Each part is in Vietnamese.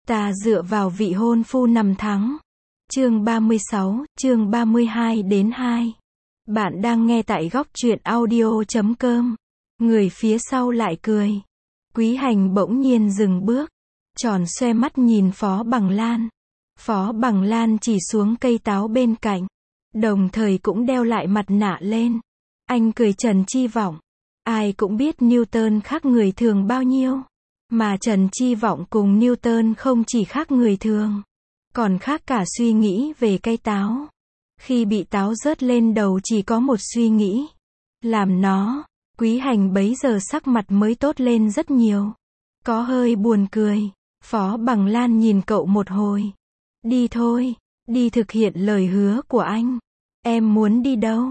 Ta dựa vào vị hôn phu nằm thắng. Chương 36, chương 32 đến 2. Bạn đang nghe tại góc truyện audio.com. Người phía sau lại cười. Quý Hành bỗng nhiên dừng bước, tròn xoe mắt nhìn Phó Bằng Lan. Phó Bằng Lan chỉ xuống cây táo bên cạnh, đồng thời cũng đeo lại mặt nạ lên. Anh cười Trần Chi Vọng. Ai cũng biết Newton khác người thường bao nhiêu. Mà Trần Chi Vọng cùng Newton không chỉ khác người thường, còn khác cả suy nghĩ về cây táo. Khi bị táo rớt lên đầu chỉ có một suy nghĩ. Làm nó. Quý Hành bấy giờ sắc mặt mới tốt lên rất nhiều. Có hơi buồn cười. Phó Bằng Lan nhìn cậu một hồi. Đi thôi. Đi thực hiện lời hứa của anh. Em muốn đi đâu?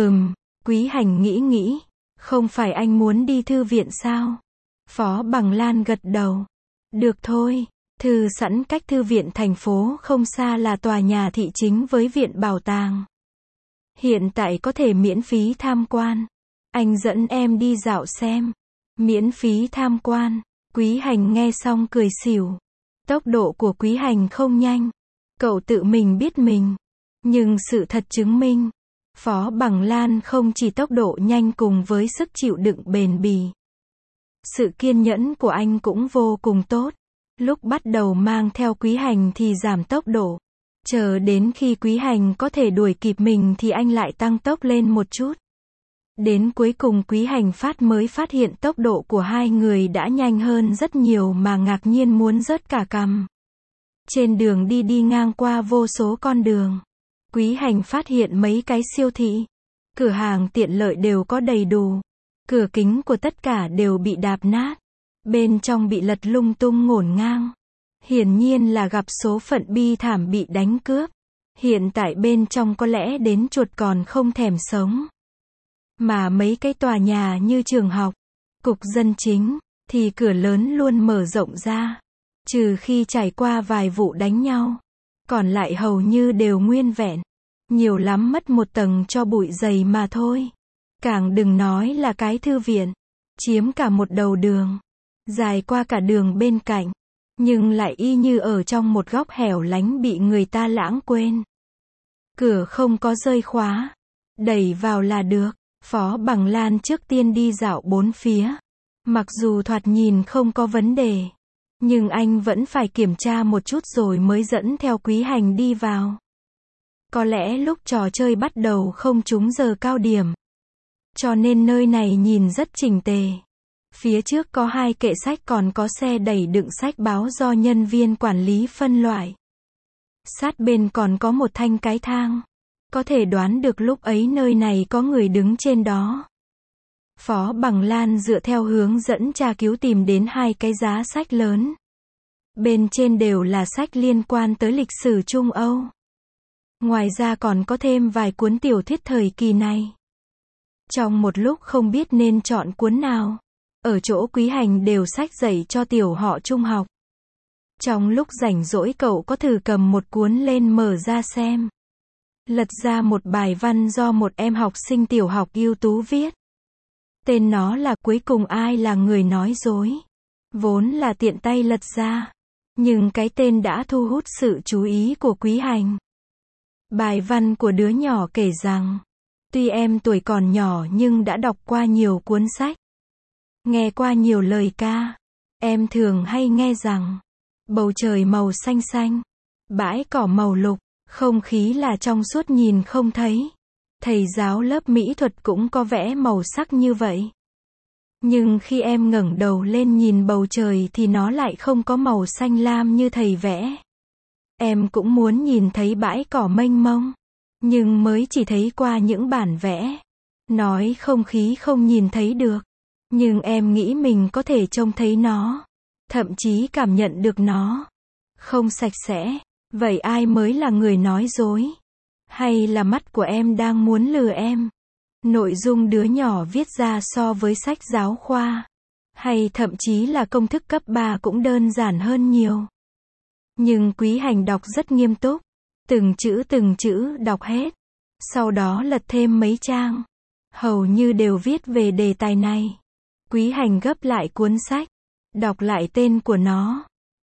Quý Hành nghĩ. Không phải anh muốn đi thư viện sao? Phó Bằng Lan gật đầu. Được thôi. Thư sẵn cách thư viện thành phố không xa là tòa nhà thị chính với viện bảo tàng. Hiện tại có thể miễn phí tham quan. Anh dẫn em đi dạo xem. Miễn phí tham quan. Quý Hành nghe xong cười xỉu. Tốc độ của Quý Hành không nhanh. Cậu tự mình biết mình. Nhưng sự thật chứng minh, Phó Bằng Lan không chỉ tốc độ nhanh cùng với sức chịu đựng bền bỉ. Sự kiên nhẫn của anh cũng vô cùng tốt. Lúc bắt đầu mang theo Quý Hành thì giảm tốc độ. Chờ đến khi Quý Hành có thể đuổi kịp mình thì anh lại tăng tốc lên một chút. Đến cuối cùng Quý Hành mới phát hiện tốc độ của hai người đã nhanh hơn rất nhiều mà ngạc nhiên muốn rớt cả cằm. Trên đường đi ngang qua vô số con đường. Quý Hành phát hiện mấy cái siêu thị, cửa hàng tiện lợi đều có đầy đủ. Cửa kính của tất cả đều bị đạp nát. Bên trong bị lật lung tung ngổn ngang. Hiển nhiên là gặp số phận bi thảm bị đánh cướp. Hiện tại bên trong có lẽ đến chuột còn không thèm sống. Mà mấy cái tòa nhà như trường học, cục dân chính, thì cửa lớn luôn mở rộng ra. Trừ khi trải qua vài vụ đánh nhau. Còn lại hầu như đều nguyên vẹn. Nhiều lắm mất một tầng cho bụi dày mà thôi. Càng đừng nói là cái thư viện. Chiếm cả một đầu đường. Dài qua cả đường bên cạnh. Nhưng lại y như ở trong một góc hẻo lánh bị người ta lãng quên. Cửa không có rơi khóa. Đẩy vào là được. Phó Bằng Lan trước tiên đi dạo bốn phía. Mặc dù thoạt nhìn không có vấn đề. Nhưng anh vẫn phải kiểm tra một chút rồi mới dẫn theo Quý Hành đi vào. Có lẽ lúc trò chơi bắt đầu không trúng giờ cao điểm. Cho nên nơi này nhìn rất chỉnh tề. Phía trước có hai kệ sách còn có xe đẩy đựng sách báo do nhân viên quản lý phân loại. Sát bên còn có một thanh cái thang. Có thể đoán được lúc ấy nơi này có người đứng trên đó. Phó Bằng Lan dựa theo hướng dẫn tra cứu tìm đến hai cái giá sách lớn. Bên trên đều là sách liên quan tới lịch sử Trung Âu. Ngoài ra còn có thêm vài cuốn tiểu thuyết thời kỳ này. Trong một lúc không biết nên chọn cuốn nào. Ở chỗ Quý Hành đều sách dạy cho tiểu họ trung học. Trong lúc rảnh rỗi cậu có thử cầm một cuốn lên mở ra xem. Lật ra một bài văn do một em học sinh tiểu học ưu tú viết. Tên nó là Cuối cùng ai là người nói dối. Vốn là tiện tay lật ra. Nhưng cái tên đã thu hút sự chú ý của Quý Hành. Bài văn của đứa nhỏ kể rằng, tuy em tuổi còn nhỏ nhưng đã đọc qua nhiều cuốn sách. Nghe qua nhiều lời ca. Em thường hay nghe rằng, bầu trời màu xanh xanh, bãi cỏ màu lục, không khí là trong suốt nhìn không thấy. Thầy giáo lớp mỹ thuật cũng có vẽ màu sắc như vậy. Nhưng khi em ngẩng đầu lên nhìn bầu trời thì nó lại không có màu xanh lam như thầy vẽ. Em cũng muốn nhìn thấy bãi cỏ mênh mông. Nhưng mới chỉ thấy qua những bản vẽ. Nói không khí không nhìn thấy được. Nhưng em nghĩ mình có thể trông thấy nó. Thậm chí cảm nhận được nó. Không sạch sẽ. Vậy ai mới là người nói dối? Hay là mắt của em đang muốn lừa em? Nội dung đứa nhỏ viết ra so với sách giáo khoa. Hay thậm chí là công thức cấp 3 cũng đơn giản hơn nhiều. Nhưng Quý Hành đọc rất nghiêm túc. Từng chữ đọc hết. Sau đó lật thêm mấy trang. Hầu như đều viết về đề tài này. Quý Hành gấp lại cuốn sách. Đọc lại tên của nó.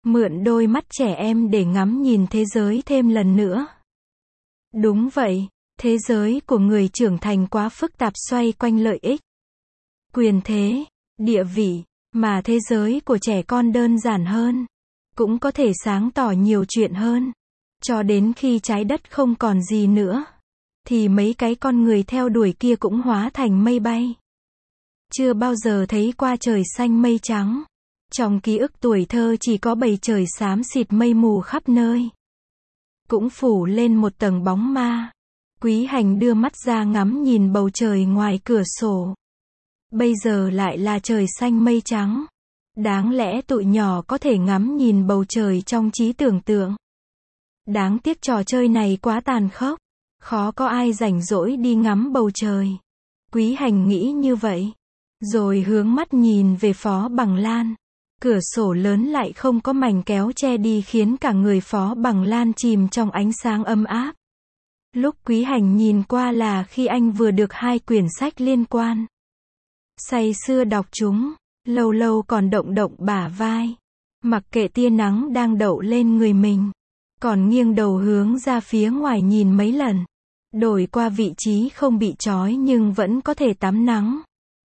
Mượn đôi mắt trẻ em để ngắm nhìn thế giới thêm lần nữa. Đúng vậy, thế giới của người trưởng thành quá phức tạp xoay quanh lợi ích, quyền thế, địa vị, mà thế giới của trẻ con đơn giản hơn, cũng có thể sáng tỏ nhiều chuyện hơn. Cho đến khi trái đất không còn gì nữa, thì mấy cái con người theo đuổi kia cũng hóa thành mây bay. Chưa bao giờ thấy qua trời xanh mây trắng. Trong ký ức tuổi thơ chỉ có bầu trời xám xịt mây mù khắp nơi. Cũng phủ lên một tầng bóng ma. Quý Hành đưa mắt ra ngắm nhìn bầu trời ngoài cửa sổ. Bây giờ lại là trời xanh mây trắng. Đáng lẽ tụi nhỏ có thể ngắm nhìn bầu trời trong trí tưởng tượng. Đáng tiếc trò chơi này quá tàn khốc. Khó có ai rảnh rỗi đi ngắm bầu trời. Quý Hành nghĩ như vậy. Rồi hướng mắt nhìn về Phó Bằng Lan. Cửa sổ lớn lại không có mảnh kéo che đi khiến cả người Phó Bằng Lan chìm trong ánh sáng ấm áp. Lúc Quý Hành nhìn qua là khi anh vừa được 2 quyển sách liên quan. Say sưa đọc chúng, lâu lâu còn động động bả vai. Mặc kệ tia nắng đang đậu lên người mình. Còn nghiêng đầu hướng ra phía ngoài nhìn mấy lần. Đổi qua vị trí không bị trói nhưng vẫn có thể tắm nắng.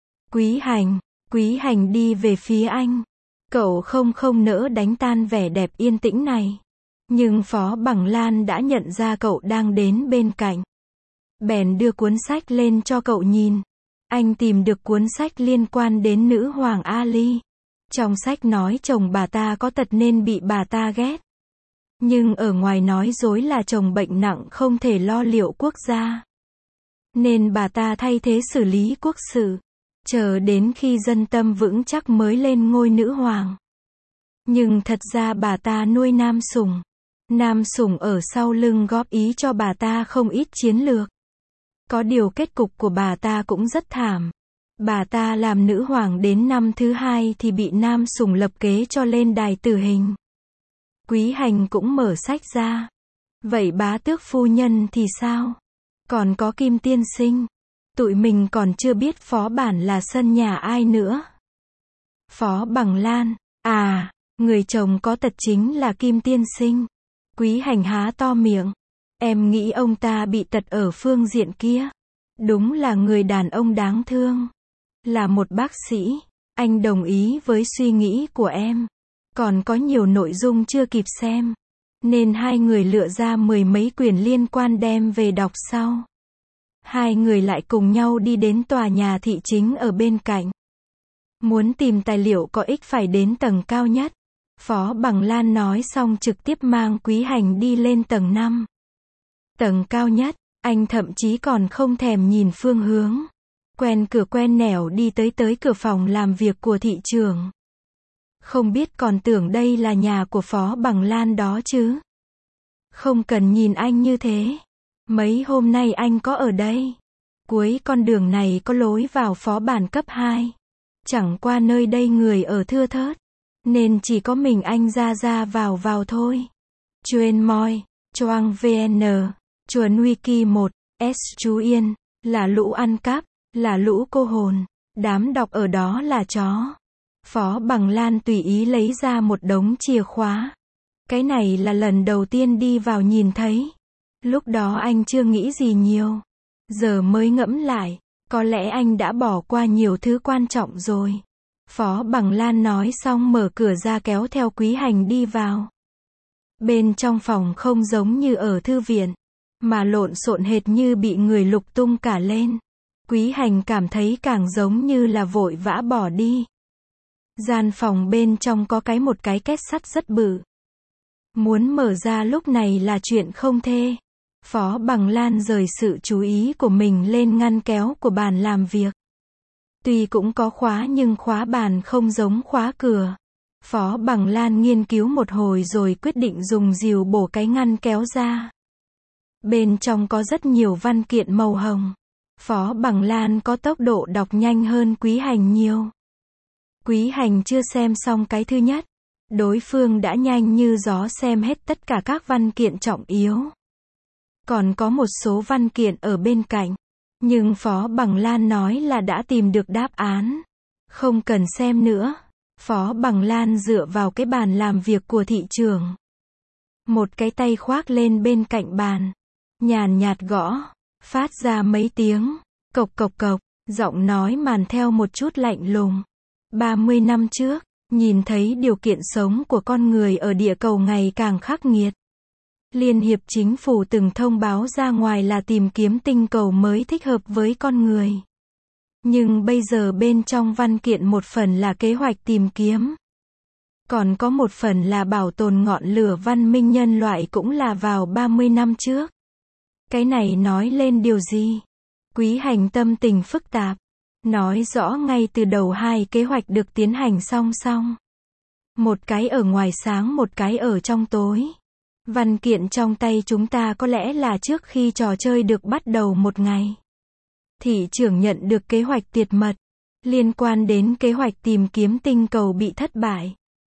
Quý Hành đi về phía anh. Cậu không nỡ đánh tan vẻ đẹp yên tĩnh này. Nhưng Phó Bằng Lan đã nhận ra cậu đang đến bên cạnh. Bèn đưa cuốn sách lên cho cậu nhìn. Anh tìm được cuốn sách liên quan đến nữ hoàng Ali. Trong sách nói chồng bà ta có tật nên bị bà ta ghét. Nhưng ở ngoài nói dối là chồng bệnh nặng không thể lo liệu quốc gia. Nên bà ta thay thế xử lý quốc sự. Chờ đến khi dân tâm vững chắc mới lên ngôi nữ hoàng. Nhưng thật ra bà ta nuôi nam sủng. Nam sủng ở sau lưng góp ý cho bà ta không ít chiến lược. Có điều kết cục của bà ta cũng rất thảm. Bà ta làm nữ hoàng đến năm thứ 2 thì bị nam sủng lập kế cho lên đài tử hình. Quý Hành cũng mở sách ra. Vậy bá tước phu nhân thì sao? Còn có Kim tiên sinh. Tụi mình còn chưa biết phó bản là sân nhà ai nữa. Phó Bằng Lan. À, người chồng có tật chính là Kim tiên sinh. Quý Hành há to miệng. Em nghĩ ông ta bị tật ở phương diện kia. Đúng là người đàn ông đáng thương. Là một bác sĩ. Anh đồng ý với suy nghĩ của em. Còn có nhiều nội dung chưa kịp xem. Nên hai người lựa ra 10 mấy quyển liên quan đem về đọc sau. Hai người lại cùng nhau đi đến tòa nhà thị chính ở bên cạnh. Muốn tìm tài liệu có ích phải đến tầng cao nhất. Phó Bằng Lan nói xong trực tiếp mang Quý Hành đi lên tầng 5. Tầng cao nhất, anh thậm chí còn không thèm nhìn phương hướng. Quen cửa quen nẻo đi tới cửa phòng làm việc của thị trưởng. Không biết còn tưởng đây là nhà của Phó Bằng Lan đó chứ. Không cần nhìn anh như thế. Mấy hôm nay anh có ở đây. Cuối con đường này có lối vào phó bản cấp 2. Chẳng qua nơi đây người ở thưa thớt. Nên chỉ có mình anh ra vào thôi. Chuyên moi, Choang VN, Chuồn Wiki 1, S chú Yên, là lũ ăn cắp, là lũ cô hồn. Đám đọc ở đó là chó. Phó Bằng Lan tùy ý lấy ra một đống chìa khóa. Cái này là lần đầu tiên đi vào nhìn thấy. Lúc đó anh chưa nghĩ gì nhiều. Giờ mới ngẫm lại, có lẽ anh đã bỏ qua nhiều thứ quan trọng rồi. Phó Bằng Lan nói xong mở cửa ra kéo theo Quý Hành đi vào. Bên trong phòng không giống như ở thư viện, mà lộn xộn hệt như bị người lục tung cả lên. Quý Hành cảm thấy càng giống như là vội vã bỏ đi. Gian phòng bên trong có một cái két sắt rất bự. Muốn mở ra lúc này là chuyện không thể. Phó Bằng Lan rời sự chú ý của mình lên ngăn kéo của bàn làm việc. Tuy cũng có khóa nhưng khóa bàn không giống khóa cửa. Phó Bằng Lan nghiên cứu một hồi rồi quyết định dùng dìu bổ cái ngăn kéo ra. Bên trong có rất nhiều văn kiện màu hồng. Phó Bằng Lan có tốc độ đọc nhanh hơn Quý Hành nhiều. Quý Hành chưa xem xong cái thứ nhất. Đối phương đã nhanh như gió xem hết tất cả các văn kiện trọng yếu. Còn có một số văn kiện ở bên cạnh. Nhưng Phó Bằng Lan nói là đã tìm được đáp án. Không cần xem nữa. Phó Bằng Lan dựa vào cái bàn làm việc của thị trưởng. Một cái tay khoác lên bên cạnh bàn. Nhàn nhạt gõ. Phát ra mấy tiếng. Cộc cộc cộc. Giọng nói màn theo một chút lạnh lùng. 30 năm trước, nhìn thấy điều kiện sống của con người ở địa cầu ngày càng khắc nghiệt. Liên hiệp chính phủ từng thông báo ra ngoài là tìm kiếm tinh cầu mới thích hợp với con người. Nhưng bây giờ bên trong văn kiện một phần là kế hoạch tìm kiếm. Còn có một phần là bảo tồn ngọn lửa văn minh nhân loại cũng là vào 30 năm trước. Cái này nói lên điều gì? Quý Hành tâm tình phức tạp. Nói rõ ngay từ đầu hai kế hoạch được tiến hành song song. Một cái ở ngoài sáng, một cái ở trong tối. Văn kiện trong tay chúng ta có lẽ là trước khi trò chơi được bắt đầu một ngày. Thị trưởng nhận được kế hoạch tuyệt mật. Liên quan đến kế hoạch tìm kiếm tinh cầu bị thất bại.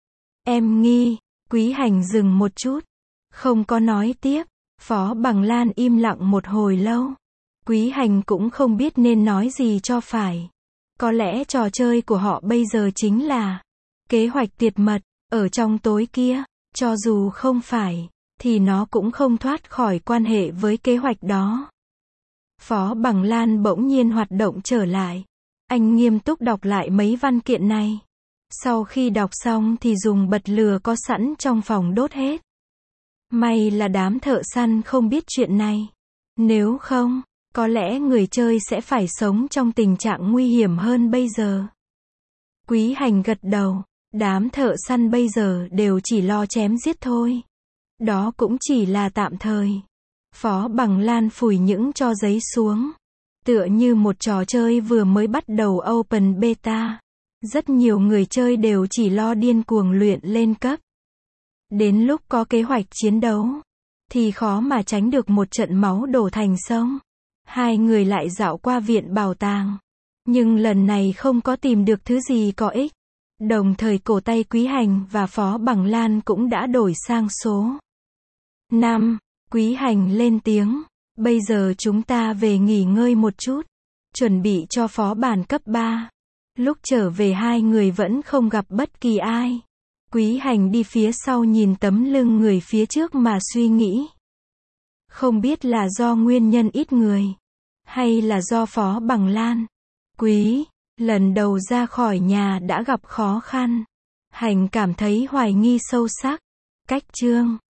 Em nghi. Quý Hành dừng một chút. Không có nói tiếp. Phó Bằng Lan im lặng một hồi lâu. Quý Hành cũng không biết nên nói gì cho phải. Có lẽ trò chơi của họ bây giờ chính là kế hoạch tuyệt mật, ở trong tối kia, cho dù không phải, thì nó cũng không thoát khỏi quan hệ với kế hoạch đó. Phó Bằng Lan bỗng nhiên hoạt động trở lại. Anh nghiêm túc đọc lại mấy văn kiện này. Sau khi đọc xong thì dùng bật lửa có sẵn trong phòng đốt hết. May là đám thợ săn không biết chuyện này. Nếu không, có lẽ người chơi sẽ phải sống trong tình trạng nguy hiểm hơn bây giờ. Quý Hành gật đầu. Đám thợ săn bây giờ đều chỉ lo chém giết thôi. Đó cũng chỉ là tạm thời. Phó Bằng Lan phủi những tro giấy xuống. Tựa như một trò chơi vừa mới bắt đầu open beta. Rất nhiều người chơi đều chỉ lo điên cuồng luyện lên cấp. Đến lúc có kế hoạch chiến đấu, thì khó mà tránh được một trận máu đổ thành sông. Hai người lại dạo qua viện bảo tàng. Nhưng lần này không có tìm được thứ gì có ích. Đồng thời cổ tay Quý Hành và Phó Bằng Lan cũng đã đổi sang số 5. Quý Hành lên tiếng. Bây giờ chúng ta về nghỉ ngơi một chút. Chuẩn bị cho phó bản cấp 3. Lúc trở về hai người vẫn không gặp bất kỳ ai. Quý Hành đi phía sau nhìn tấm lưng người phía trước mà suy nghĩ. Không biết là do nguyên nhân ít người. Hay là do Phó Bằng Lan. Lần đầu ra khỏi nhà đã gặp khó khăn. Hành cảm thấy hoài nghi sâu sắc. Cách chương